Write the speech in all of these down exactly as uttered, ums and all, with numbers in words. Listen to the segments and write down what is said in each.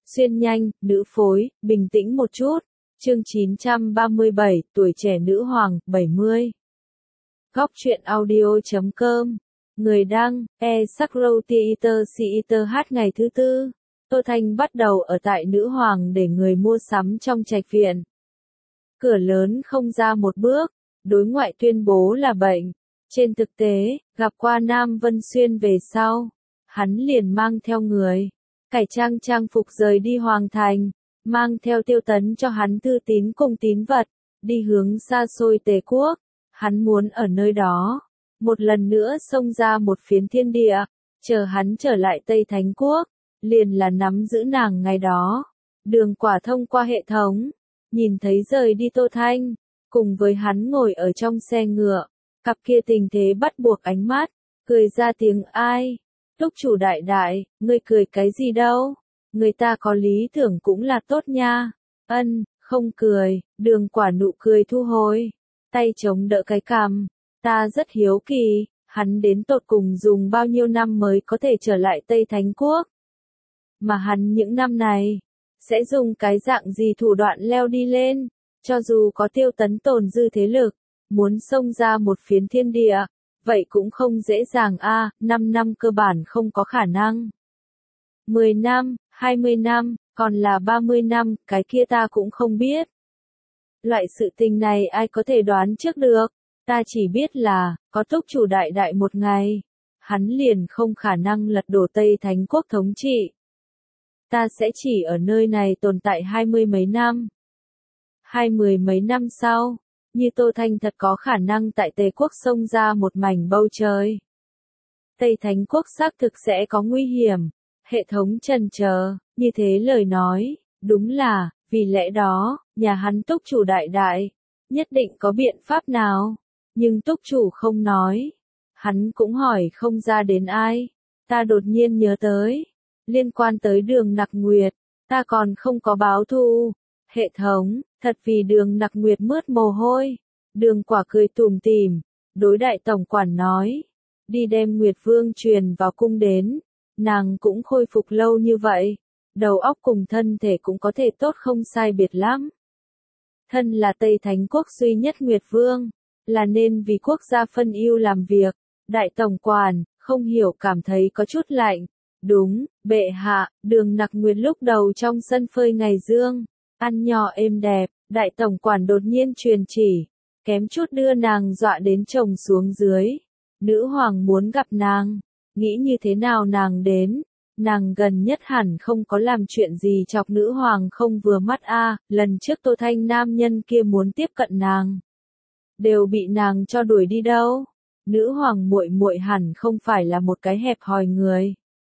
Xuyên nhanh, nữ phối, bình tĩnh một chút. Chương chín trăm ba mươi bảy, tuổi trẻ nữ hoàng, bảy mươi. Góc truyện audio chấm com. Người đăng, e Sakro Theater Theater hát ngày thứ tư. Tô Thanh bắt đầu ở tại nữ hoàng để người mua sắm trong trạch viện. Cửa lớn không ra một bước, đối ngoại tuyên bố là bệnh. Trên thực tế, gặp qua Nam Vân Xuyên về sau, hắn liền mang theo người, cải trang trang phục rời đi hoàng thành, mang theo Tiêu Tấn cho hắn thư tín cùng tín vật, đi hướng xa xôi Tề quốc. Hắn muốn ở nơi đó, một lần nữa xông ra một phiến thiên địa, chờ hắn trở lại Tây Thánh quốc, liền là nắm giữ nàng ngày đó. Đường Quả thông qua hệ thống, nhìn thấy rời đi Tô Thanh, cùng với hắn ngồi ở trong xe ngựa, cặp kia tình thế bắt buộc ánh mắt, cười ra tiếng ai. Túc chủ đại đại, ngươi cười cái gì đâu, người ta có lý tưởng cũng là tốt nha. Ân, không cười, Đường Quả nụ cười thu hồi, tay chống đỡ cái cằm. Ta rất hiếu kỳ, hắn đến tột cùng dùng bao nhiêu năm mới có thể trở lại Tây Thánh quốc. Mà hắn những năm này, sẽ dùng cái dạng gì thủ đoạn leo đi lên, cho dù có Tiêu Tấn tồn dư thế lực, muốn xông ra một phiến thiên địa, vậy cũng không dễ dàng a, à, năm năm cơ bản không có khả năng. mười năm, hai mươi năm, còn là ba mươi năm, cái kia ta cũng không biết. Loại sự tình này ai có thể đoán trước được, ta chỉ biết là, có Túc chủ đại đại một ngày, hắn liền không khả năng lật đổ Tây Thánh quốc thống trị. Ta sẽ chỉ ở nơi này tồn tại hai mươi mấy năm. Hai mười mấy năm sau, như Tô Thanh thật có khả năng tại Tề quốc xông ra một mảnh bầu trời. Tây Thánh quốc xác thực sẽ có nguy hiểm, hệ thống chần chờ, như thế lời nói, đúng là, vì lẽ đó, nhà hắn Túc chủ đại đại, nhất định có biện pháp nào, nhưng Túc chủ không nói, hắn cũng hỏi không ra đến ai. Ta đột nhiên nhớ tới, liên quan tới Đường Nặc Nguyệt, ta còn không có báo thù. Hệ thống, thật vì Đường Nặc Nguyệt mướt mồ hôi. Đường Quả cười tủm tỉm, đối đại tổng quản nói, đi đem Nguyệt Vương truyền vào cung đến, nàng cũng khôi phục lâu như vậy, đầu óc cùng thân thể cũng có thể tốt không sai biệt lắm. Thân là Tây Thánh quốc duy nhất Nguyệt Vương, là nên vì quốc gia phân ưu làm việc. Đại tổng quản, không hiểu cảm thấy có chút lạnh. Đúng, bệ hạ, Đường Nặc Nguyệt lúc đầu trong sân phơi ngày dương, ăn nho êm đẹp, đại tổng quản đột nhiên truyền chỉ, kém chút đưa nàng dọa đến chồng xuống dưới. Nữ hoàng muốn gặp nàng, nghĩ như thế nào nàng đến, nàng gần nhất hẳn không có làm chuyện gì chọc nữ hoàng không vừa mắt a, à, lần trước Tô Thanh nam nhân kia muốn tiếp cận nàng, đều bị nàng cho đuổi đi đâu. Nữ hoàng muội muội hẳn không phải là một cái hẹp hòi người.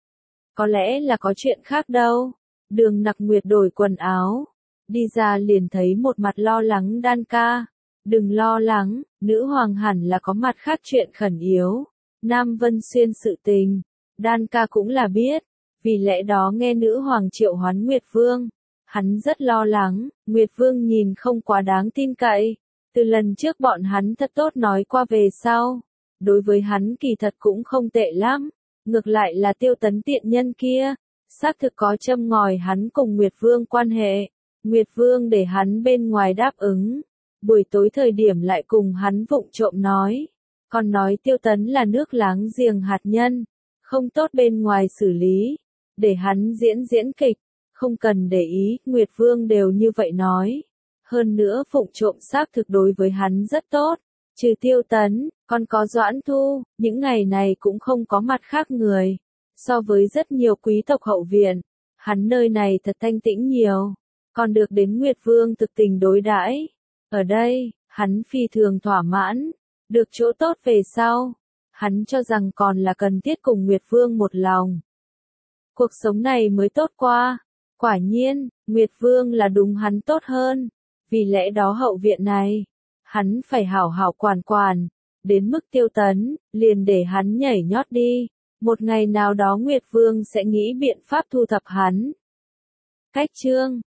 Có lẽ là có chuyện khác đâu. Đường Nặc Nguyệt đổi quần áo, đi ra liền thấy một mặt lo lắng Đan ca. Đừng lo lắng, nữ hoàng hẳn là có mặt khác chuyện khẩn yếu. Nam Vân Xuyên sự tình, Đan ca cũng là biết, vì lẽ đó nghe nữ hoàng triệu hoán Nguyệt Vương, hắn rất lo lắng. Nguyệt Vương nhìn không quá đáng tin cậy, từ lần trước bọn hắn thật tốt nói qua về sau, đối với hắn kỳ thật cũng không tệ lắm, ngược lại là Tiêu Tấn tiện nhân kia, xác thực có châm ngòi hắn cùng Nguyệt Vương quan hệ. Nguyệt Vương để hắn bên ngoài đáp ứng, buổi tối thời điểm lại cùng hắn vụng trộm nói, còn nói Tiêu Tấn là nước láng giềng hạt nhân, không tốt bên ngoài xử lý, để hắn diễn diễn kịch, không cần để ý. Nguyệt Vương đều như vậy nói, hơn nữa vụng trộm xác thực đối với hắn rất tốt. Trừ Tiêu Tấn, còn có Doãn Thu, những ngày này cũng không có mặt khác người. So với rất nhiều quý tộc hậu viện, hắn nơi này thật thanh tĩnh nhiều, còn được đến Nguyệt Vương thực tình đối đãi. Ở đây, hắn phi thường thỏa mãn, được chỗ tốt về sau, hắn cho rằng còn là cần thiết cùng Nguyệt Vương một lòng. Cuộc sống này mới tốt qua. Quả nhiên, Nguyệt Vương là đúng hắn tốt hơn, vì lẽ đó hậu viện này, hắn phải hảo hảo quản quản, đến mức Tiêu Tấn, liền để hắn nhảy nhót đi, một ngày nào đó Nguyệt Vương sẽ nghĩ biện pháp thu thập hắn. Cách chương